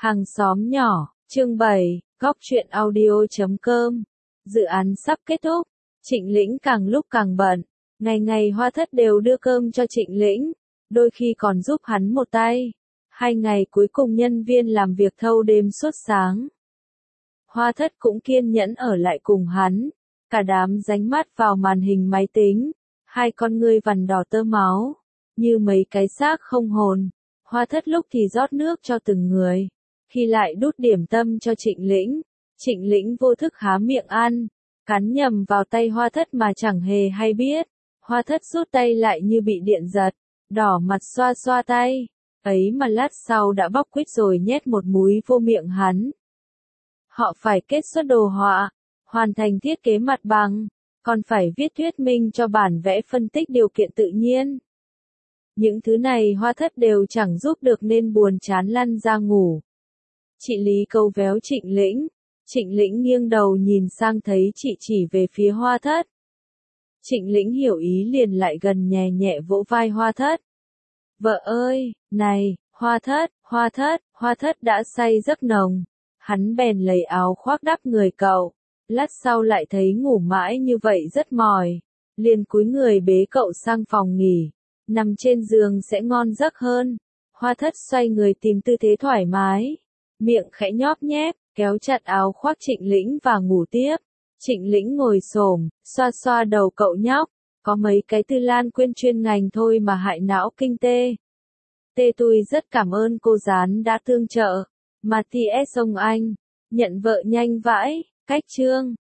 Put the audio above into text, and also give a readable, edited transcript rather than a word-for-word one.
Hàng xóm nhỏ, chương 7, góc truyện audio.com. Dự án sắp kết thúc, Trịnh Lĩnh càng lúc càng bận, ngày ngày Hoa Thất đều đưa cơm cho Trịnh Lĩnh, đôi khi còn giúp hắn một tay. 2 ngày cuối cùng nhân viên làm việc thâu đêm suốt sáng. Hoa Thất cũng kiên nhẫn ở lại cùng hắn, cả đám dánh mắt vào màn hình máy tính, hai con ngươi vằn đỏ tơ máu, như mấy cái xác không hồn. Hoa Thất lúc thì rót nước cho từng người, khi lại đút điểm tâm cho Trịnh Lĩnh. Trịnh Lĩnh vô thức há miệng ăn, cắn nhầm vào tay Hoa Thất mà chẳng hề hay biết. Hoa Thất rút tay lại như bị điện giật, đỏ mặt xoa xoa tay, ấy mà lát sau đã bóc quýt rồi nhét một múi vô miệng hắn. Họ phải kết xuất đồ họa, hoàn thành thiết kế mặt bằng, còn phải viết thuyết minh cho bản vẽ phân tích điều kiện tự nhiên. Những thứ này Hoa Thất đều chẳng giúp được nên buồn chán lăn ra ngủ. Chị Lý câu véo Trịnh Lĩnh. Trịnh Lĩnh nghiêng đầu nhìn sang thấy chị chỉ về phía Hoa Thất. Trịnh Lĩnh hiểu ý liền lại gần nhẹ nhẹ vỗ vai Hoa Thất. Vợ ơi, này, Hoa Thất đã say giấc nồng. Hắn bèn lấy áo khoác đắp người cậu. Lát sau lại thấy ngủ mãi như vậy rất mỏi. Liền cúi người bế cậu sang phòng nghỉ. Nằm trên giường sẽ ngon giấc hơn. Hoa Thất xoay người tìm tư thế thoải mái. Miệng khẽ nhóp nhép, kéo chặt áo khoác Trịnh Lĩnh và ngủ tiếp. Trịnh Lĩnh ngồi xổm, xoa xoa đầu cậu nhóc. Có mấy cái Tư Lan Quyên chuyên ngành thôi mà hại não kinh tê. Tê tôi rất cảm ơn cô Gián đã tương trợ. Mà T.S. ông anh, nhận vợ nhanh vãi, cách chương.